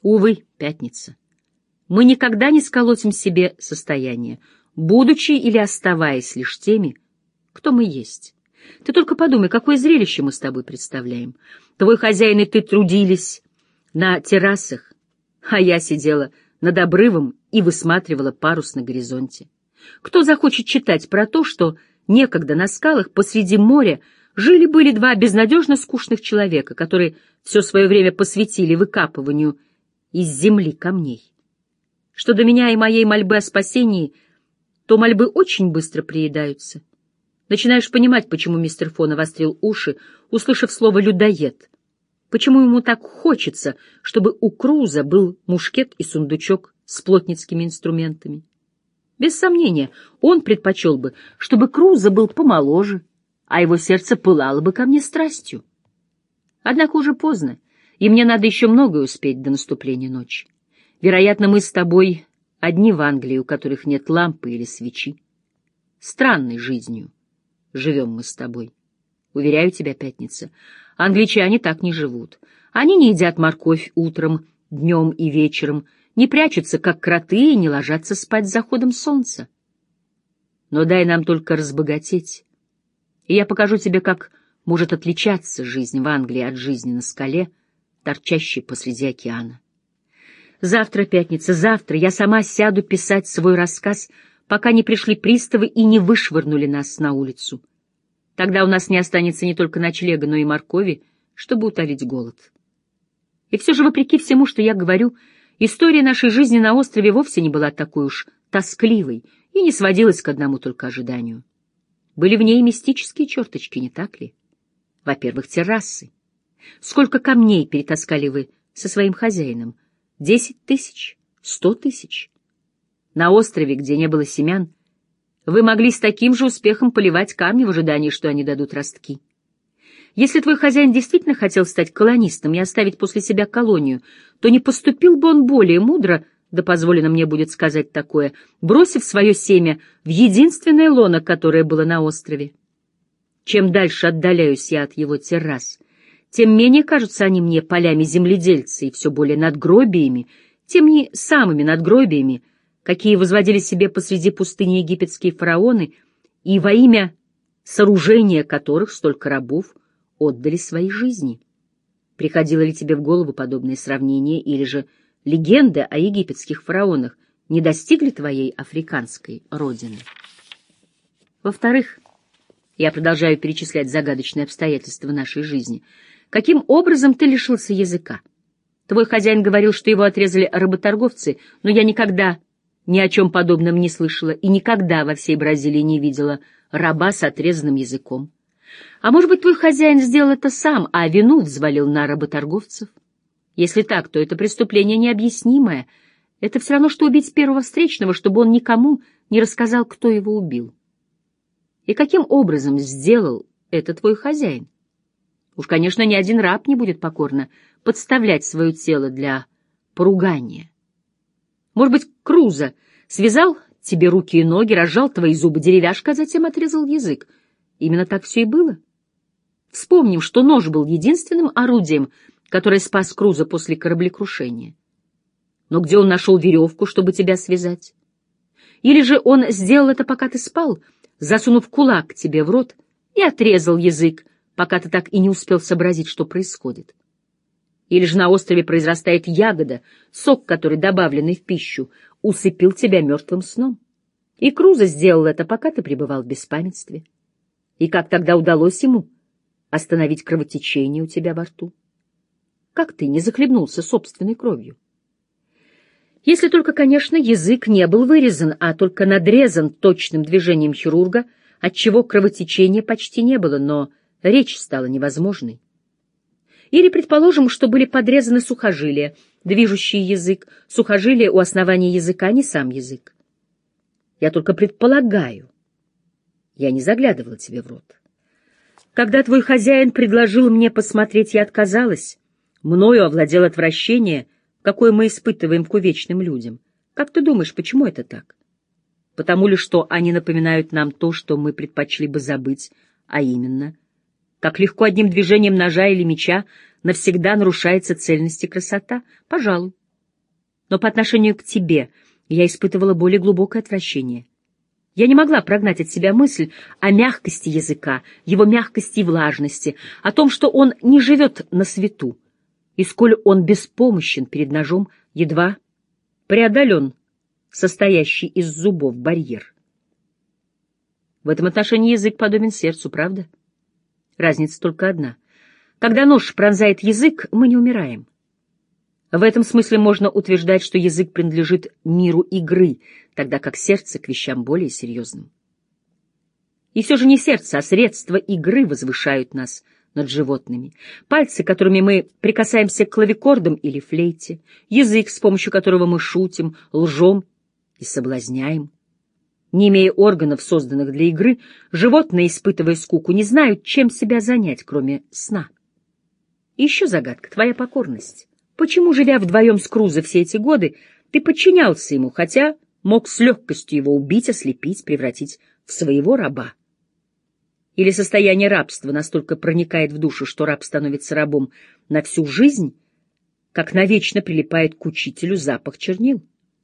Увы, пятница. Мы никогда не сколотим себе состояние, будучи или оставаясь лишь теми, кто мы есть. Ты только подумай, какое зрелище мы с тобой представляем. Твой хозяин и ты трудились на террасах, а я сидела над обрывом и высматривала парус на горизонте. Кто захочет читать про то, что некогда на скалах посреди моря жили-были два безнадежно скучных человека, которые все свое время посвятили выкапыванию из земли камней? Что до меня и моей мольбы о спасении, то мольбы очень быстро приедаются. Начинаешь понимать, почему мистер Фо навострил уши, услышав слово «людоед». Почему ему так хочется, чтобы у Круза был мушкет и сундучок с плотницкими инструментами. Без сомнения, он предпочел бы, чтобы Круза был помоложе, а его сердце пылало бы ко мне страстью. Однако уже поздно, и мне надо еще многое успеть до наступления ночи. Вероятно, мы с тобой одни в Англии, у которых нет лампы или свечи. Странной жизнью живем мы с тобой. Уверяю тебя, пятница, англичане так не живут. Они не едят морковь утром, днем и вечером, не прячутся, как кроты, и не ложатся спать с заходом солнца. Но дай нам только разбогатеть, и я покажу тебе, как может отличаться жизнь в Англии от жизни на скале, торчащей посреди океана. Завтра, пятница, завтра я сама сяду писать свой рассказ, пока не пришли приставы и не вышвырнули нас на улицу. Тогда у нас не останется не только ночлега, но и моркови, чтобы утолить голод. И все же, вопреки всему, что я говорю, история нашей жизни на острове вовсе не была такой уж тоскливой и не сводилась к одному только ожиданию. Были в ней мистические черточки, не так ли? Во-первых, террасы. Сколько камней перетаскали вы со своим хозяином? 10 тысяч? 100 тысяч? На острове, где не было семян, вы могли с таким же успехом поливать камни в ожидании, что они дадут ростки. Если твой хозяин действительно хотел стать колонистом и оставить после себя колонию, то не поступил бы он более мудро, да позволено мне будет сказать такое, бросив свое семя в единственное лоно, которое было на острове. Чем дальше отдаляюсь я от его террас, тем менее кажутся они мне полями земледельца и все более надгробиями, тем не самыми надгробиями, какие возводили себе посреди пустыни египетские фараоны, и во имя сооружения которых столько рабов отдали свои жизни. Приходило ли тебе в голову подобное сравнение, или же легенды о египетских фараонах не достигли твоей африканской родины? Во-вторых, я продолжаю перечислять загадочные обстоятельства нашей жизни. Каким образом ты лишился языка? Твой хозяин говорил, что его отрезали работорговцы, но я никогда ни о чем подобном не слышала и никогда во всей Бразилии не видела раба с отрезанным языком. А может быть, твой хозяин сделал это сам, а вину взвалил на работорговцев? Если так, то это преступление необъяснимое. Это все равно, что убить первого встречного, чтобы он никому не рассказал, кто его убил. И каким образом сделал это твой хозяин? Уж, конечно, ни один раб не будет покорно подставлять свое тело для поругания. Может быть, Круза связал тебе руки и ноги, разжал твои зубы деревяшкой, а затем отрезал язык. Именно так все и было. Вспомним, что нож был единственным орудием, которое спас Круза после кораблекрушения. Но где он нашел веревку, чтобы тебя связать? Или же он сделал это, пока ты спал, засунув кулак тебе в рот и отрезал язык, пока ты так и не успел сообразить, что происходит? Или же на острове произрастает ягода, сок, который, добавленный в пищу, усыпил тебя мертвым сном? И Круза сделал это, пока ты пребывал в беспамятстве. И как тогда удалось ему остановить кровотечение у тебя во рту? Как ты не захлебнулся собственной кровью? Если только, конечно, язык не был вырезан, а только надрезан точным движением хирурга, отчего кровотечения почти не было, но речь стала невозможной. Или, предположим, что были подрезаны сухожилия, движущие язык, сухожилия у основания языка, а не сам язык. Я только предполагаю. Я не заглядывала тебе в рот. Когда твой хозяин предложил мне посмотреть, я отказалась. Мною овладело отвращение, какое мы испытываем к увечным людям. Как ты думаешь, почему это так? Потому ли, что они напоминают нам то, что мы предпочли бы забыть, а именно, как легко одним движением ножа или меча навсегда нарушается цельность и красота? Пожалуй. Но по отношению к тебе я испытывала более глубокое отвращение. Я не могла прогнать от себя мысль о мягкости языка, его мягкости и влажности, о том, что он не живет на свету, и сколь он беспомощен перед ножом, едва преодолен состоящий из зубов барьер. В этом отношении язык подобен сердцу, правда? Разница только одна. Когда нож пронзает язык, мы не умираем. В этом смысле можно утверждать, что язык принадлежит миру игры, тогда как сердце — к вещам более серьезным. И все же не сердце, а средства игры возвышают нас над животными. Пальцы, которыми мы прикасаемся к клавикордам или флейте, язык, с помощью которого мы шутим, лжем и соблазняем. Не имея органов, созданных для игры, животные, испытывая скуку, не знают, чем себя занять, кроме сна. И еще загадка — твоя покорность. Почему, живя вдвоем с Крузо все эти годы, ты подчинялся ему, хотя мог с легкостью его убить, ослепить, превратить в своего раба? Или состояние рабства настолько проникает в душу, что раб становится рабом на всю жизнь, как навечно прилипает к учителю запах чернил?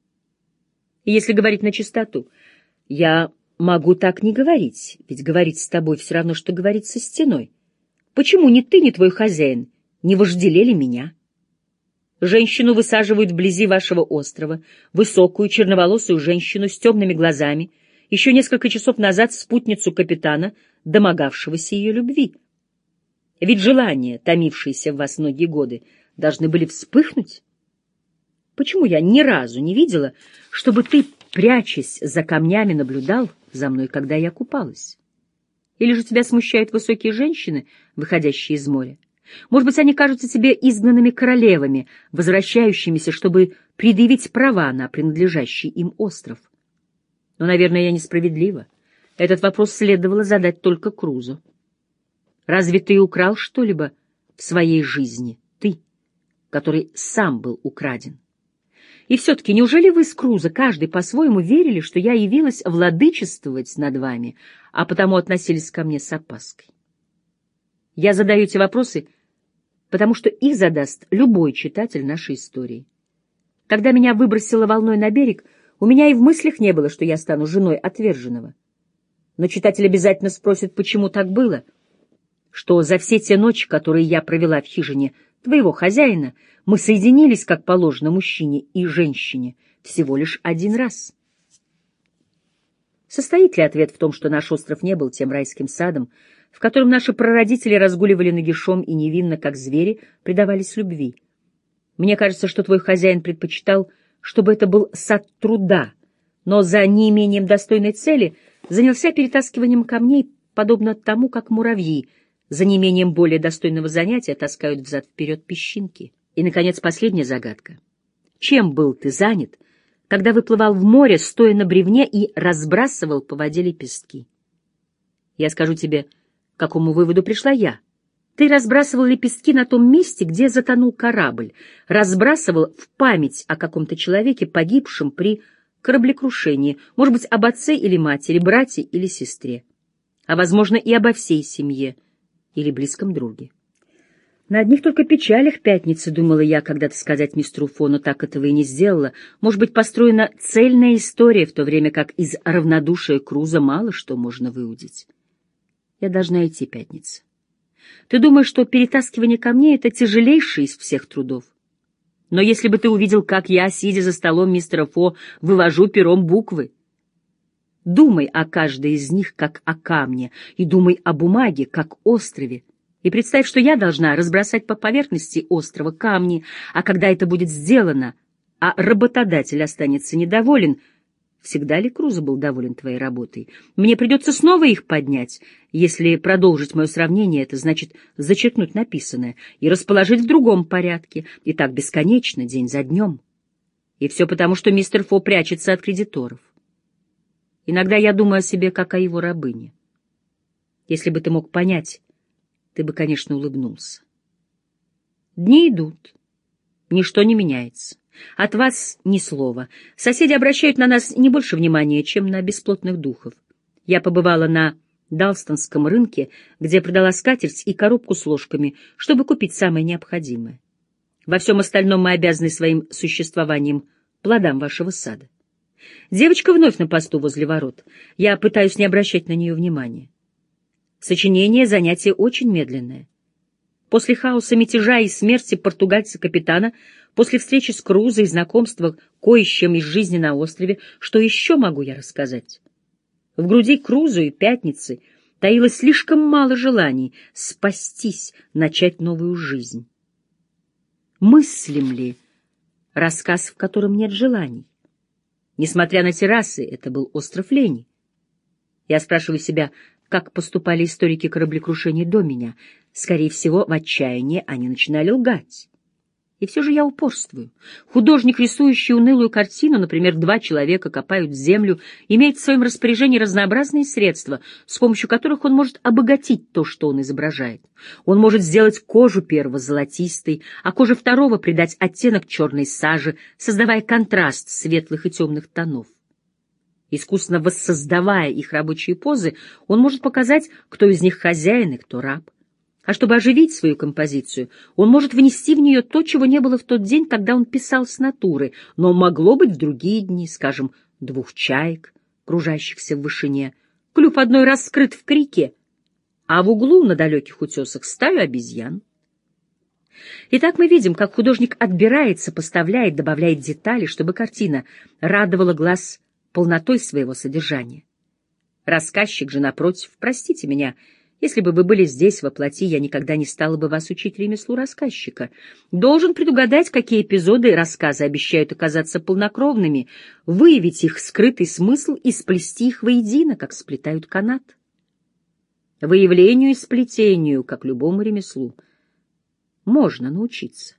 И если говорить на чистоту, я могу так не говорить, ведь говорить с тобой все равно, что говорить со стеной. Почему ни ты, ни твой хозяин не вожделели меня? Женщину высаживают вблизи вашего острова, высокую черноволосую женщину с темными глазами, еще несколько часов назад спутницу капитана, домогавшегося ее любви. Ведь желания, томившиеся в вас многие годы, должны были вспыхнуть. Почему я ни разу не видела, чтобы ты, прячась за камнями, наблюдал за мной, когда я купалась? Или же тебя смущают высокие женщины, выходящие из моря? Может быть, они кажутся тебе изгнанными королевами, возвращающимися, чтобы предъявить права на принадлежащий им остров? Но, наверное, я несправедлива. Этот вопрос следовало задать только Крузо. Разве ты украл что-либо в своей жизни? Ты, который сам был украден. И все-таки, неужели вы с Крузо, каждый по-своему, верили, что я явилась владычествовать над вами, а потому относились ко мне с опаской? Я задаю эти вопросы, потому что их задаст любой читатель нашей истории. Когда меня выбросило волной на берег, у меня и в мыслях не было, что я стану женой отверженного. Но читатель обязательно спросит, почему так было, что за все те ночи, которые я провела в хижине твоего хозяина, мы соединились, как положено мужчине и женщине, всего лишь один раз. Состоит ли ответ в том, что наш остров не был тем райским садом, в котором наши прародители разгуливали нагишом и невинно, как звери, предавались любви? Мне кажется, что твой хозяин предпочитал, чтобы это был сад труда, но за неимением достойной цели занялся перетаскиванием камней, подобно тому, как муравьи за неимением более достойного занятия таскают взад-вперед песчинки. И, наконец, последняя загадка. Чем был ты занят, когда выплывал в море, стоя на бревне и разбрасывал по воде лепестки? Я скажу тебе, к какому выводу пришла я. Ты разбрасывал лепестки на том месте, где затонул корабль, разбрасывал в память о каком-то человеке, погибшем при кораблекрушении, может быть, об отце или матери, брате или сестре, а, возможно, и обо всей семье или близком друге. На одних только печалях пятницы, думала я когда-то сказать мистеру Фо, но так этого и не сделала. Может быть, построена цельная история, в то время как из равнодушия Крузо мало что можно выудить. Я должна идти, пятница. Ты думаешь, что перетаскивание камней — это тяжелейший из всех трудов? Но если бы ты увидел, как я, сидя за столом мистера Фо, вывожу пером буквы. Думай о каждой из них, как о камне, и думай о бумаге, как острове. И представь, что я должна разбросать по поверхности острова камни, а когда это будет сделано, а работодатель останется недоволен, всегда ли Крузо был доволен твоей работой? Мне придется снова их поднять. Если продолжить мое сравнение, это значит зачеркнуть написанное и расположить в другом порядке, и так бесконечно, день за днем. И все потому, что мистер Фо прячется от кредиторов. Иногда я думаю о себе, как о его рабыне. Если бы ты мог понять, ты бы, конечно, улыбнулся. Дни идут. Ничто не меняется. От вас ни слова. Соседи обращают на нас не больше внимания, чем на бесплотных духов. Я побывала на Далстонском рынке, где продала скатерть и коробку с ложками, чтобы купить самое необходимое. Во всем остальном мы обязаны своим существованием плодам вашего сада. Девочка вновь на посту возле ворот. Я пытаюсь не обращать на нее внимания. Сочинение — занятие очень медленное. После хаоса, мятежа и смерти португальца-капитана, после встречи с Крузо и знакомства кое с чем из жизни на острове, что еще могу я рассказать? В груди Крузо и Пятницы таилось слишком мало желаний спастись, начать новую жизнь. Мыслим ли рассказ, в котором нет желаний? Несмотря на террасы, это был остров лени. Я спрашиваю себя, как поступали историки кораблекрушений до меня. Скорее всего, в отчаянии они начинали лгать. И все же я упорствую. Художник, рисующий унылую картину, например, два человека копают землю, имеет в своем распоряжении разнообразные средства, с помощью которых он может обогатить то, что он изображает. Он может сделать кожу первого золотистой, а коже второго придать оттенок черной сажи, создавая контраст светлых и темных тонов. Искусно воссоздавая их рабочие позы, он может показать, кто из них хозяин и кто раб. А чтобы оживить свою композицию, он может внести в нее то, чего не было в тот день, когда он писал с натуры, но могло быть в другие дни, скажем, двух чаек, кружащихся в вышине, клюв одной раз скрыт в крике, а в углу на далеких утесах стаю обезьян. Итак, мы видим, как художник отбирает, сопоставляет, добавляет детали, чтобы картина радовала глаз полнотой своего содержания. Рассказчик же, напротив, простите меня, если бы вы были здесь во плоти, я никогда не стала бы вас учить ремеслу рассказчика. Должен предугадать, какие эпизоды рассказа обещают оказаться полнокровными, выявить их скрытый смысл и сплести их воедино, как сплетают канат. Выявлению и сплетению, как любому ремеслу, можно научиться.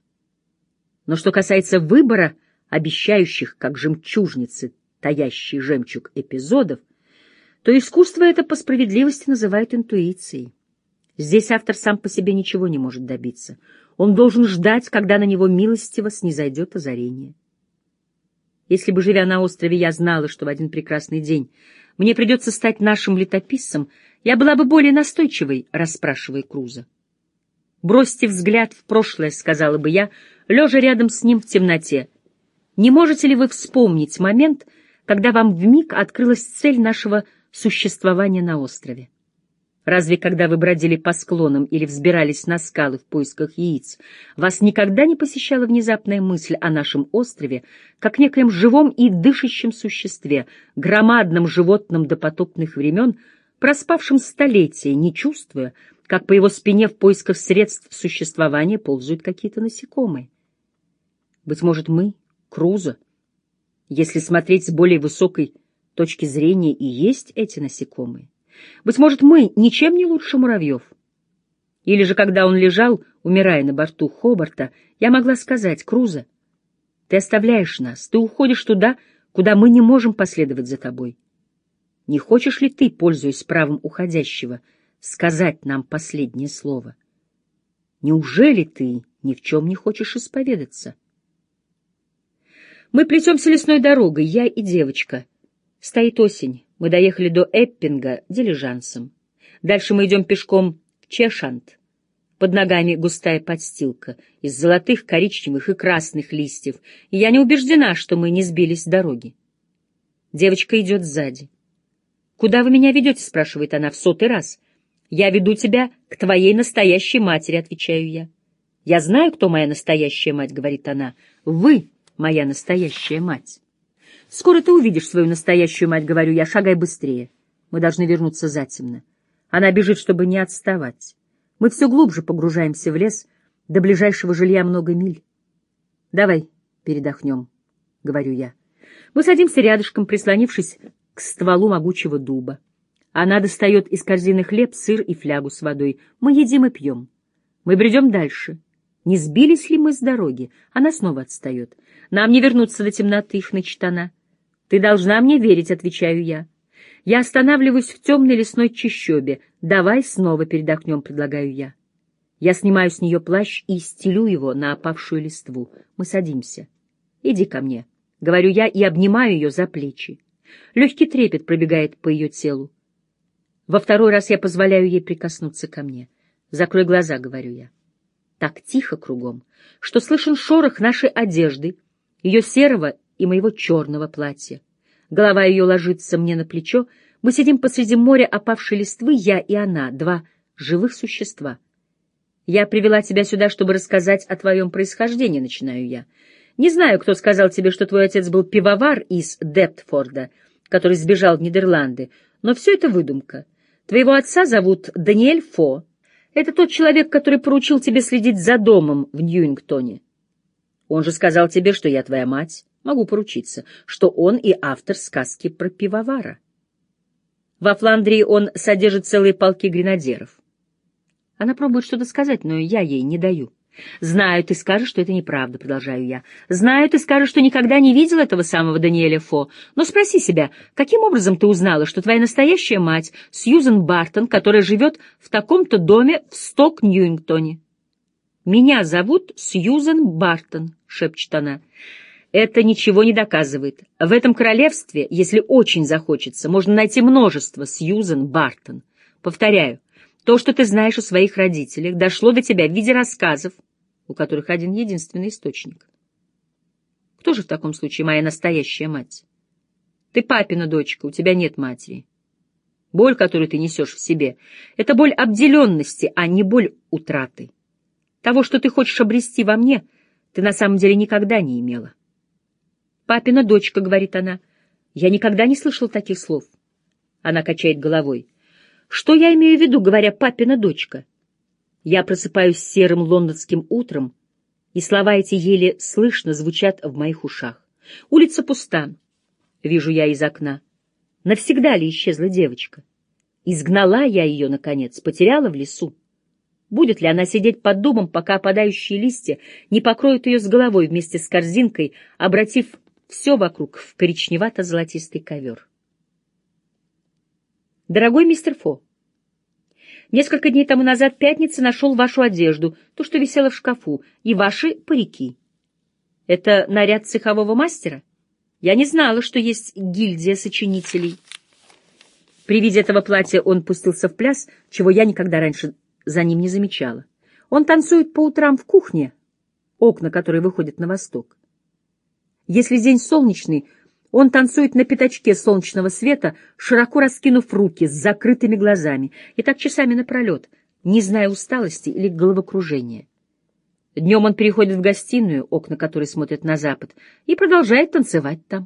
Но что касается выбора обещающих, как жемчужницы, таящий жемчуг эпизодов, то искусство это по справедливости называют интуицией. Здесь автор сам по себе ничего не может добиться. Он должен ждать, когда на него милостиво снизойдет озарение. Если бы, живя на острове, я знала, что в один прекрасный день мне придется стать нашим летописцем, я была бы более настойчивой, расспрашивая Крузо. «Бросьте взгляд в прошлое», — сказала бы я, лежа рядом с ним в темноте. «Не можете ли вы вспомнить момент, когда вам вмиг открылась цель нашего существования на острове? Разве когда вы бродили по склонам или взбирались на скалы в поисках яиц, вас никогда не посещала внезапная мысль о нашем острове, как некоем живом и дышащем существе, громадном животном допотопных времен, проспавшем столетия, не чувствуя, как по его спине в поисках средств существования ползают какие-то насекомые? Быть может, мы, Крузо, если смотреть с более высокой точки зрения, и есть эти насекомые. Быть может, мы ничем не лучше муравьев. Или же, когда он лежал, умирая на борту Хобарта, я могла сказать: «Крузо, ты оставляешь нас, ты уходишь туда, куда мы не можем последовать за тобой. Не хочешь ли ты, пользуясь правом уходящего, сказать нам последнее слово? Неужели ты ни в чем не хочешь исповедаться?» Мы плетемся лесной дорогой, я и девочка. Стоит осень. Мы доехали до Эппинга дилижансом. Дальше мы идем пешком в Чешант. Под ногами густая подстилка из золотых, коричневых и красных листьев, и я не убеждена, что мы не сбились с дороги. Девочка идет сзади. «Куда вы меня ведете?» — спрашивает она в 100-й раз. «Я веду тебя к твоей настоящей матери», — отвечаю я. «Я знаю, кто моя настоящая мать», — говорит она. «Вы моя настоящая мать». «Скоро ты увидишь свою настоящую мать», — говорю я, — «шагай быстрее. Мы должны вернуться затемно». Она бежит, чтобы не отставать. Мы все глубже погружаемся в лес, до ближайшего жилья много миль. «Давай передохнем», — говорю я. Мы садимся рядышком, прислонившись к стволу могучего дуба. Она достает из корзины хлеб, сыр и флягу с водой. Мы едим и пьем. Мы бредем дальше. Не сбились ли мы с дороги? Она снова отстает. «Нам не вернуться до темноты», — хнычет она. «Ты должна мне верить», — отвечаю я. Я останавливаюсь в темной лесной чащобе. «Давай снова передохнем», — предлагаю я. Я снимаю с нее плащ и стелю его на опавшую листву. Мы садимся. «Иди ко мне», — говорю я и обнимаю ее за плечи. Легкий трепет пробегает по ее телу. Во 2-й раз я позволяю ей прикоснуться ко мне. «Закрой глаза», — говорю я. Так тихо кругом, что слышен шорох нашей одежды, ее серого и моего черного платья. Голова ее ложится мне на плечо. Мы сидим посреди моря опавшей листвы, я и она, два живых существа. «Я привела тебя сюда, чтобы рассказать о твоем происхождении», — начинаю я. «Не знаю, кто сказал тебе, что твой отец был пивовар из Дептфорда, который сбежал в Нидерланды, но все это выдумка. Твоего отца зовут Даниэль Фо. Это тот человек, который поручил тебе следить за домом в Ньюингтоне. Он же сказал тебе, что я твоя мать, могу поручиться, что он и автор сказки про пивовара. Во Фландрии он содержит целые полки гренадеров». Она пробует что-то сказать, но я ей не даю. «Знаю, ты скажешь, что это неправда», — продолжаю я. «Знаю, ты скажешь, что никогда не видел этого самого Даниэля Фо. Но спроси себя, каким образом ты узнала, что твоя настоящая мать — Сьюзен Бартон, которая живет в таком-то доме в Сток-Ньюингтоне?» «Меня зовут Сьюзен Бартон», — шепчет она. «Это ничего не доказывает. В этом королевстве, если очень захочется, можно найти множество Сьюзен Бартон. Повторяю, то, что ты знаешь о своих родителях, дошло до тебя в виде рассказов, у которых один единственный источник. Кто же в таком случае моя настоящая мать? Ты папина дочка, у тебя нет матери. Боль, которую ты несешь в себе, — это боль обделенности, а не боль утраты. Того, что ты хочешь обрести во мне, ты на самом деле никогда не имела». «Папина дочка», — говорит она. «Я никогда не слышала таких слов». Она качает головой. «Что я имею в виду, говоря «папина дочка»?» Я просыпаюсь серым лондонским утром, и слова эти еле слышно звучат в моих ушах. Улица пуста, вижу я из окна. Навсегда ли исчезла девочка? Изгнала я ее, наконец, потеряла в лесу? Будет ли она сидеть под дубом, пока опадающие листья не покроют ее с головой вместе с корзинкой, обратив все вокруг в коричневато-золотистый ковер? «Дорогой мистер Фо, несколько дней тому назад, в пятницу, нашел вашу одежду, ту, что висела в шкафу, и ваши парики. Это наряд цехового мастера? Я не знала, что есть гильдия сочинителей». При виде этого платья он пустился в пляс, чего я никогда раньше за ним не замечала. Он танцует по утрам в кухне, окна которой выходят на восток. Если день солнечный, он танцует на пятачке солнечного света, широко раскинув руки, с закрытыми глазами, и так часами напролет, не зная усталости или головокружения. Днем он переходит в гостиную, окна которой смотрят на запад, и продолжает танцевать там.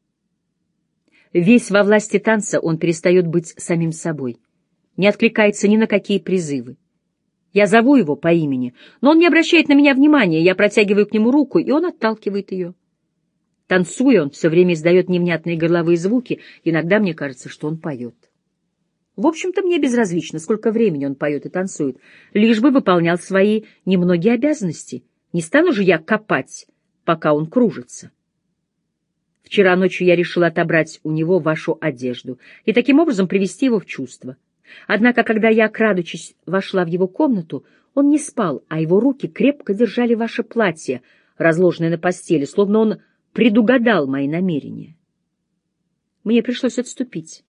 Весь во власти танца, он перестает быть самим собой, не откликается ни на какие призывы. Я зову его по имени, но он не обращает на меня внимания, я протягиваю к нему руку, и он отталкивает ее. Танцуя, он все время издает невнятные горловые звуки, иногда мне кажется, что он поет. В общем-то, мне безразлично, сколько времени он поет и танцует, лишь бы выполнял свои немногие обязанности. Не стану же я копать, пока он кружится. Вчера ночью я решила отобрать у него вашу одежду и таким образом привести его в чувство. Однако, когда я, крадучись, вошла в его комнату, он не спал, а его руки крепко держали ваше платье, разложенное на постели, словно он предугадал мои намерения. Мне пришлось отступить.